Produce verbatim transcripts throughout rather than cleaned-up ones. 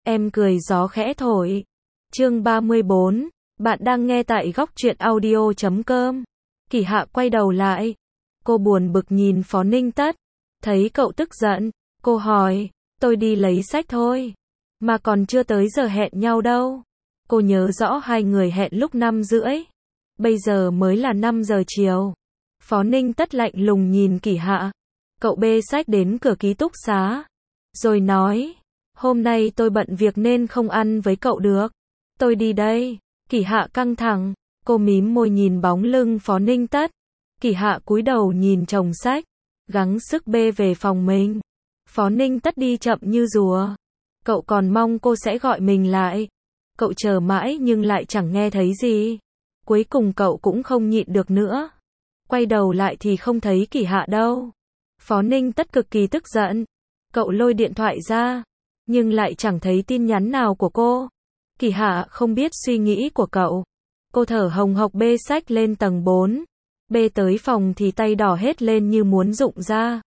Em cười gió khẽ thổi. Chương ba mươi bốn, bạn đang nghe tại góc truyện audio chấm com. Kỷ Hạ quay đầu lại. Cô buồn bực nhìn Phó Ninh Tất. Thấy cậu tức giận, cô hỏi, tôi đi lấy sách thôi. Mà còn chưa tới giờ hẹn nhau đâu. Cô nhớ rõ hai người hẹn lúc năm rưỡi. Bây giờ mới là năm giờ chiều. Phó Ninh Tất lạnh lùng nhìn Kỷ Hạ. Cậu bê sách đến cửa ký túc xá. Rồi nói, hôm nay tôi bận việc nên không ăn với cậu được. Tôi đi đây. Kỷ Hạ căng thẳng. Cô mím môi nhìn bóng lưng Phó Ninh Tất. Kỷ Hạ cúi đầu nhìn chồng sách. Gắng sức bê về phòng mình. Phó Ninh Tất đi chậm như rùa. Cậu còn mong cô sẽ gọi mình lại. Cậu chờ mãi nhưng lại chẳng nghe thấy gì. Cuối cùng cậu cũng không nhịn được nữa. Quay đầu lại thì không thấy Kỷ Hạ đâu. Phó Ninh Tất cực kỳ tức giận. Cậu lôi điện thoại ra. Nhưng lại chẳng thấy tin nhắn nào của cô. Kỷ Hạ không biết suy nghĩ của cậu. Cô thở hồng hộc bê sách lên tầng bốn. Bê tới phòng thì tay đỏ hết lên như muốn rụng ra.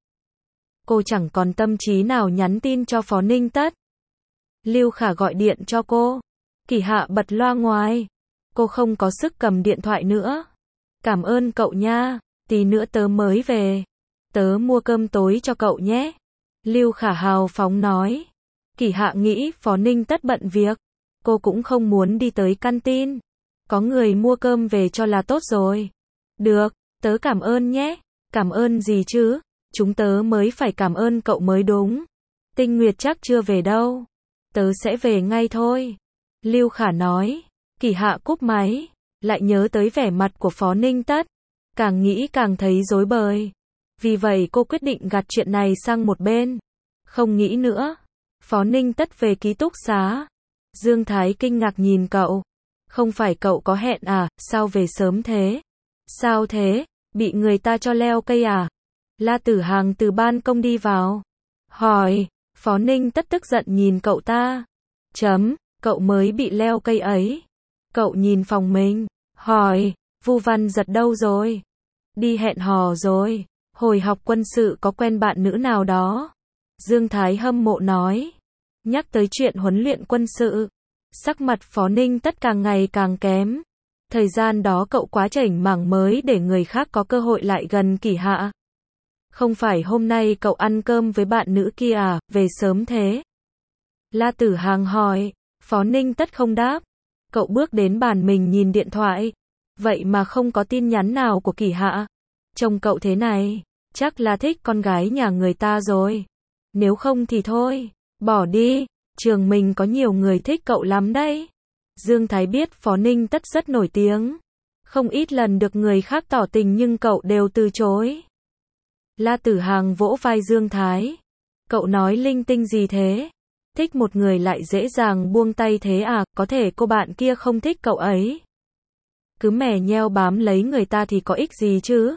Cô chẳng còn tâm trí nào nhắn tin cho Phó Ninh Tất. Lưu Khả gọi điện cho cô. Kỷ Hạ bật loa ngoài. Cô không có sức cầm điện thoại nữa. Cảm ơn cậu nha. Tí nữa tớ mới về. Tớ mua cơm tối cho cậu nhé. Lưu Khả hào phóng nói. Kỷ Hạ nghĩ Phó Ninh Tất bận việc. Cô cũng không muốn đi tới canteen. Có người mua cơm về cho là tốt rồi. Được, tớ cảm ơn nhé. Cảm ơn gì chứ? Chúng tớ mới phải cảm ơn cậu mới đúng. Tinh Nguyệt chắc chưa về đâu. Tớ sẽ về ngay thôi. Lưu Khả nói. Kỷ Hạ cúp máy. Lại nhớ tới vẻ mặt của Phó Ninh Tất. Càng nghĩ càng thấy rối bời. Vì vậy cô quyết định gạt chuyện này sang một bên. Không nghĩ nữa. Phó Ninh Tất về ký túc xá. Dương Thái kinh ngạc nhìn cậu. Không phải cậu có hẹn à, sao về sớm thế? Sao thế, bị người ta cho leo cây à? La Tử Hàng từ ban công đi vào. Hỏi, Phó Ninh Tất tức giận nhìn cậu ta. Chấm, cậu mới bị leo cây ấy. Cậu nhìn phòng mình. Hỏi, Vu Văn Giật đâu rồi? Đi hẹn hò rồi. Hồi học quân sự có quen bạn nữ nào đó? Dương Thái hâm mộ nói. Nhắc tới chuyện huấn luyện quân sự. Sắc mặt Phó Ninh Tất càng ngày càng kém. Thời gian đó cậu quá chảnh mảng mới để người khác có cơ hội lại gần Kỷ Hạ. Không phải hôm nay cậu ăn cơm với bạn nữ kia à, về sớm thế? La Tử Hàng hỏi. Phó Ninh Tất không đáp. Cậu bước đến bàn mình nhìn điện thoại. Vậy mà không có tin nhắn nào của Kỷ Hạ. Trông cậu thế này, chắc là thích con gái nhà người ta rồi. Nếu không thì thôi, bỏ đi. Trường mình có nhiều người thích cậu lắm đấy. Dương Thái biết Phó Ninh Tất rất nổi tiếng. Không ít lần được người khác tỏ tình nhưng cậu đều từ chối. La Tử Hàng vỗ vai Dương Thái. Cậu nói linh tinh gì thế? Thích một người lại dễ dàng buông tay thế à, có thể cô bạn kia không thích cậu ấy. Cứ mè nheo bám lấy người ta thì có ích gì chứ?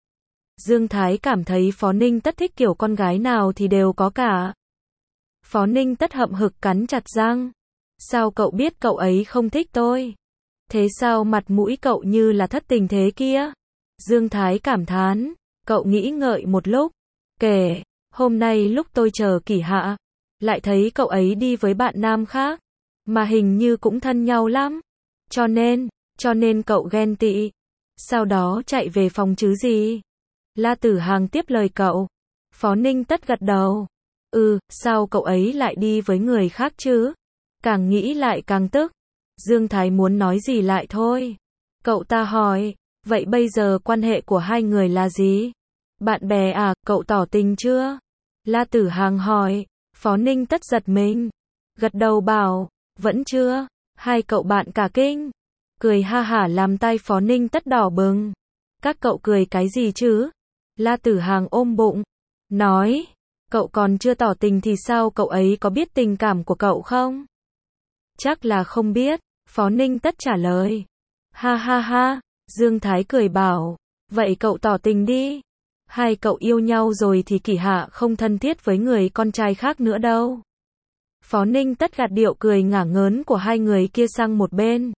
Dương Thái cảm thấy Phó Ninh Tất thích kiểu con gái nào thì đều có cả. Phó Ninh Tất hậm hực cắn chặt răng. Sao cậu biết cậu ấy không thích tôi? Thế sao mặt mũi cậu như là thất tình thế kia? Dương Thái cảm thán. Cậu nghĩ ngợi một lúc. Kể, hôm nay lúc tôi chờ Kỷ Hạ, lại thấy cậu ấy đi với bạn nam khác. Mà hình như cũng thân nhau lắm. Cho nên, cho nên cậu ghen tị. Sau đó chạy về phòng chứ gì? La Tử Hàng tiếp lời cậu. Phó Ninh Tất gật đầu. Ừ, sao cậu ấy lại đi với người khác chứ? Càng nghĩ lại càng tức. Dương Thái muốn nói gì lại thôi. Cậu ta hỏi, vậy bây giờ quan hệ của hai người là gì? Bạn bè à, cậu tỏ tình chưa? La Tử Hàng hỏi. Phó Ninh Tất giật mình. Gật đầu bảo, vẫn chưa. Hai cậu bạn cả kinh. Cười ha hả làm tay Phó Ninh Tất đỏ bừng. Các cậu cười cái gì chứ? La Tử Hàng ôm bụng. Nói, cậu còn chưa tỏ tình thì sao cậu ấy có biết tình cảm của cậu không? Chắc là không biết. Phó Ninh Tất trả lời. Ha ha ha. Dương Thái cười bảo. Vậy cậu tỏ tình đi. Hai cậu yêu nhau rồi thì Kỷ Hạ không thân thiết với người con trai khác nữa đâu. Phó Ninh Tất gạt điệu cười ngả ngớn của hai người kia sang một bên.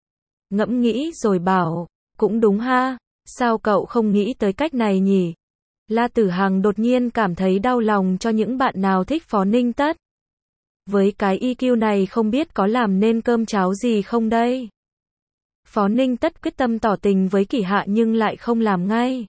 Ngẫm nghĩ rồi bảo. Cũng đúng ha. Sao cậu không nghĩ tới cách này nhỉ? La Tử Hàng đột nhiên cảm thấy đau lòng cho những bạn nào thích Phó Ninh Tất. Với cái i kiu này không biết có làm nên cơm cháo gì không đây? Phó Ninh Tất quyết tâm tỏ tình với Kỷ Hạ nhưng lại không làm ngay.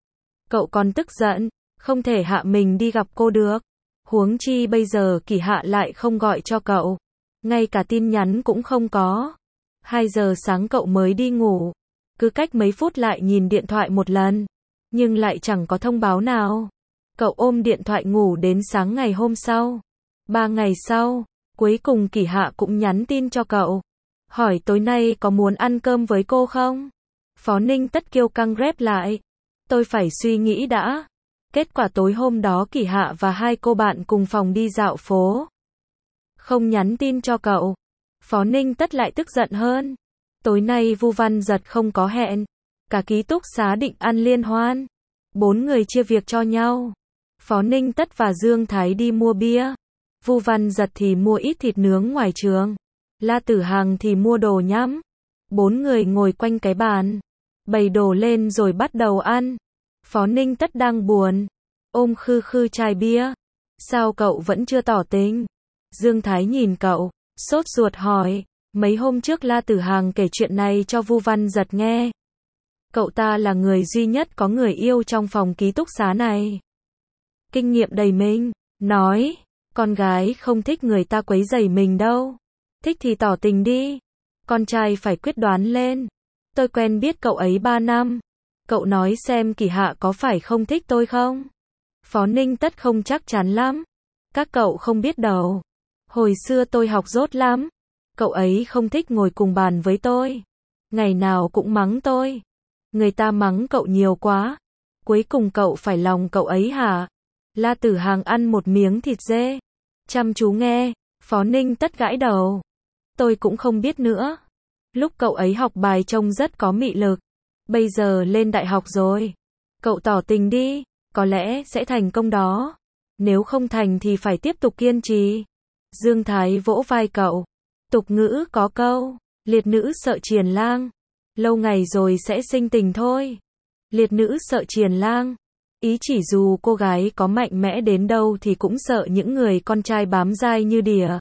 Cậu còn tức giận, không thể hạ mình đi gặp cô được. Huống chi bây giờ Kỷ Hạ lại không gọi cho cậu. Ngay cả tin nhắn cũng không có. hai giờ sáng cậu mới đi ngủ. Cứ cách mấy phút lại nhìn điện thoại một lần. Nhưng lại chẳng có thông báo nào. Cậu ôm điện thoại ngủ đến sáng ngày hôm sau. Ba ngày sau, cuối cùng Kỷ Hạ cũng nhắn tin cho cậu. Hỏi tối nay có muốn ăn cơm với cô không? Phó Ninh Tất kiêu căng rep lại. Tôi phải suy nghĩ đã. Kết quả tối hôm đó Kỷ Hạ và hai cô bạn cùng phòng đi dạo phố. Không nhắn tin cho cậu. Phó Ninh Tất lại tức giận hơn. Tối nay Vu Văn Giật không có hẹn. Cả ký túc xá định ăn liên hoan. Bốn người chia việc cho nhau. Phó Ninh Tất và Dương Thái đi mua bia. Vu Văn Giật thì mua ít thịt nướng ngoài trường. La Tử Hằng thì mua đồ nhắm. Bốn người ngồi quanh cái bàn. Bày đồ lên rồi bắt đầu ăn. Phó Ninh Tất đang buồn. Ôm khư khư chai bia. Sao cậu vẫn chưa tỏ tình? Dương Thái nhìn cậu, sốt ruột hỏi. Mấy hôm trước La Tử Hằng kể chuyện này cho Vu Văn Giật nghe. Cậu ta là người duy nhất có người yêu trong phòng ký túc xá này. Kinh nghiệm đầy mình, nói, con gái không thích người ta quấy rầy mình đâu. Thích thì tỏ tình đi. Con trai phải quyết đoán lên. Tôi quen biết cậu ấy ba năm. Cậu nói xem Kỷ Hạ có phải không thích tôi không? Phó Ninh Tất không chắc chắn lắm. Các cậu không biết đâu. Hồi xưa tôi học dốt lắm. Cậu ấy không thích ngồi cùng bàn với tôi. Ngày nào cũng mắng tôi. Người ta mắng cậu nhiều quá. Cuối cùng cậu phải lòng cậu ấy hả? La Tử Hằng ăn một miếng thịt dê. Chăm chú nghe. Phó Ninh Tất gãi đầu. Tôi cũng không biết nữa. Lúc cậu ấy học bài trông rất có mị lực. Bây giờ lên đại học rồi. Cậu tỏ tình đi. Có lẽ sẽ thành công đó. Nếu không thành thì phải tiếp tục kiên trì. Dương Thái vỗ vai cậu. Tục ngữ có câu. Liệt nữ sợ triền lang. Lâu ngày rồi sẽ sinh tình thôi. Liệt nữ sợ triền lang. Ý chỉ dù cô gái có mạnh mẽ đến đâu thì cũng sợ những người con trai bám dai như đỉa.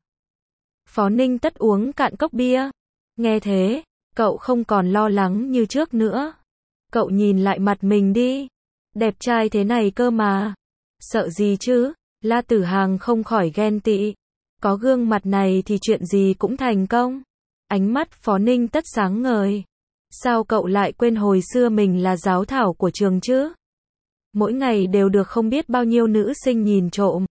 Phó Ninh Tất uống cạn cốc bia. Nghe thế, cậu không còn lo lắng như trước nữa. Cậu nhìn lại mặt mình đi. Đẹp trai thế này cơ mà. Sợ gì chứ? La Tử Hằng không khỏi ghen tị. Có gương mặt này thì chuyện gì cũng thành công. Ánh mắt Phó Ninh Tất sáng ngời. Sao cậu lại quên hồi xưa mình là giáo thảo của trường chứ? Mỗi ngày đều được không biết bao nhiêu nữ sinh nhìn trộm.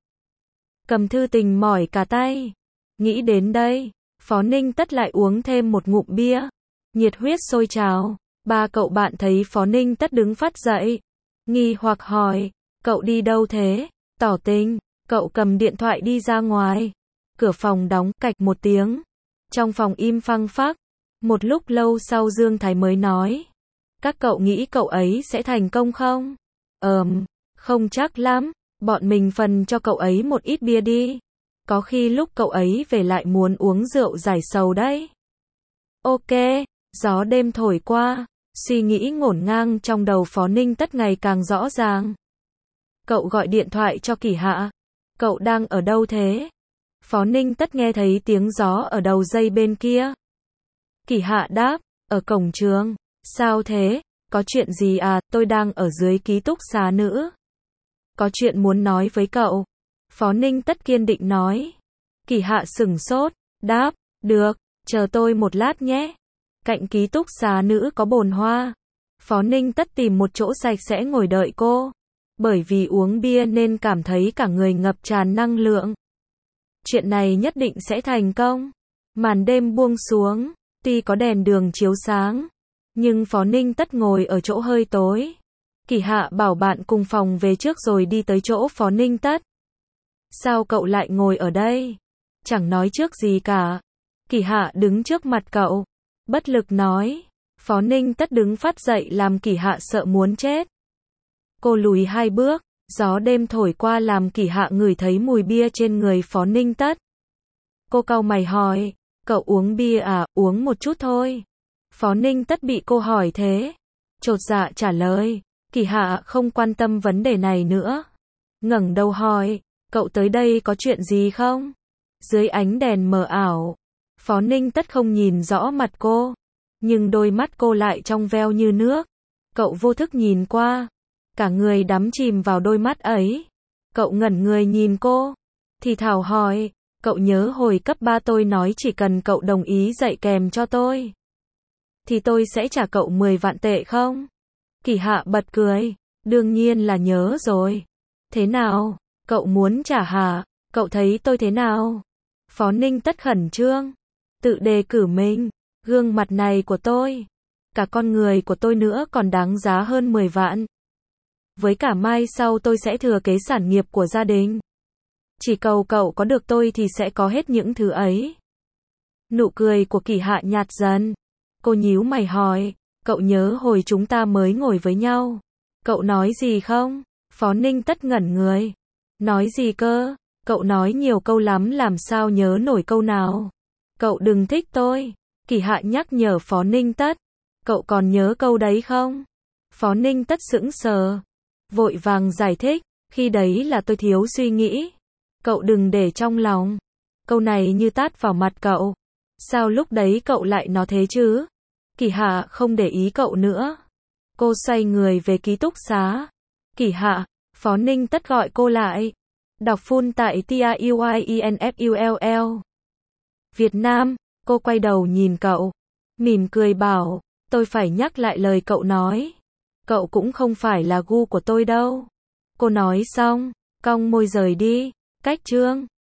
Cầm thư tình mỏi cả tay. Nghĩ đến đây, Phó Ninh Tất lại uống thêm một ngụm bia. Nhiệt huyết sôi trào. Ba cậu bạn thấy Phó Ninh Tất đứng phát dậy. Nghi hoặc hỏi, cậu đi đâu thế? Tỏ tình. Cậu cầm điện thoại đi ra ngoài. Cửa phòng đóng cạch một tiếng. Trong phòng im phăng phắc. Một lúc lâu sau Dương Thái mới nói. Các cậu nghĩ cậu ấy sẽ thành công không? Ờm, không chắc lắm. Bọn mình phần cho cậu ấy một ít bia đi. Có khi lúc cậu ấy về lại muốn uống rượu giải sầu đấy. Ok, gió đêm thổi qua. Suy nghĩ ngổn ngang trong đầu Phó Ninh Tất ngày càng rõ ràng. Cậu gọi điện thoại cho Kỷ Hạ. Cậu đang ở đâu thế? Phó Ninh Tất nghe thấy tiếng gió ở đầu dây bên kia. Kỷ Hạ đáp, ở cổng trường. Sao thế? Có chuyện gì à? Tôi đang ở dưới ký túc xá nữ. Có chuyện muốn nói với cậu. Phó Ninh Tất kiên định nói. Kỷ Hạ sửng sốt, đáp, được, chờ tôi một lát nhé. Cạnh ký túc xá nữ có bồn hoa. Phó Ninh Tất tìm một chỗ sạch sẽ ngồi đợi cô. Bởi vì uống bia nên cảm thấy cả người ngập tràn năng lượng. Chuyện này nhất định sẽ thành công. Màn đêm buông xuống, tuy có đèn đường chiếu sáng, nhưng Phó Ninh Tất ngồi ở chỗ hơi tối. Kỷ Hạ bảo bạn cùng phòng về trước rồi đi tới chỗ Phó Ninh Tất. Sao cậu lại ngồi ở đây? Chẳng nói trước gì cả. Kỷ Hạ đứng trước mặt cậu. Bất lực nói. Phó Ninh Tất đứng phát dậy làm Kỷ Hạ sợ muốn chết. Cô lùi hai bước. Gió đêm thổi qua làm Kỷ Hạ ngửi thấy mùi bia trên người Phó Ninh Tất. Cô cau mày hỏi. Cậu uống bia à? Uống một chút thôi. Phó Ninh Tất bị cô hỏi thế. Chột dạ trả lời. Kỷ Hạ không quan tâm vấn đề này nữa. Ngẩng đầu hỏi. Cậu tới đây có chuyện gì không? Dưới ánh đèn mờ ảo, Phó Ninh Tất không nhìn rõ mặt cô, nhưng đôi mắt cô lại trong veo như nước. Cậu vô thức nhìn qua, cả người đắm chìm vào đôi mắt ấy. Cậu ngẩn người nhìn cô, thì thào hỏi, cậu nhớ hồi cấp ba tôi nói chỉ cần cậu đồng ý dạy kèm cho tôi, thì tôi sẽ trả cậu mười vạn tệ không? Kỳ Hạ bật cười, đương nhiên là nhớ rồi. Thế nào, cậu muốn trả hả? Cậu thấy tôi thế nào? Phó Ninh Tất khẩn trương, tự đề cử mình, gương mặt này của tôi, cả con người của tôi nữa còn đáng giá hơn mười vạn. Với cả mai sau tôi sẽ thừa kế sản nghiệp của gia đình. Chỉ cầu cậu có được tôi thì sẽ có hết những thứ ấy. Nụ cười của Kỳ Hạ nhạt dần. Cô nhíu mày hỏi, cậu nhớ hồi chúng ta mới ngồi với nhau, cậu nói gì không? Phó Ninh Tất ngẩn người. Nói gì cơ? Cậu nói nhiều câu lắm làm sao nhớ nổi câu nào. Cậu đừng thích tôi. Kỳ Hạ nhắc nhở Phó Ninh Tất. Cậu còn nhớ câu đấy không? Phó Ninh Tất sững sờ, vội vàng giải thích, khi đấy là tôi thiếu suy nghĩ. Cậu đừng để trong lòng. Câu này như tát vào mặt cậu. Sao lúc đấy cậu lại nói thế chứ? Kỳ Hạ không để ý cậu nữa. Cô xoay người về ký túc xá. Kỳ Hạ, Phó Ninh Tất gọi cô lại. Đọc full tại T A U I E N F U L L. Việt Nam, cô quay đầu nhìn cậu, mỉm cười bảo, tôi phải nhắc lại lời cậu nói. Cậu cũng không phải là gu của tôi đâu. Cô nói xong, cong môi rời đi. Cách chương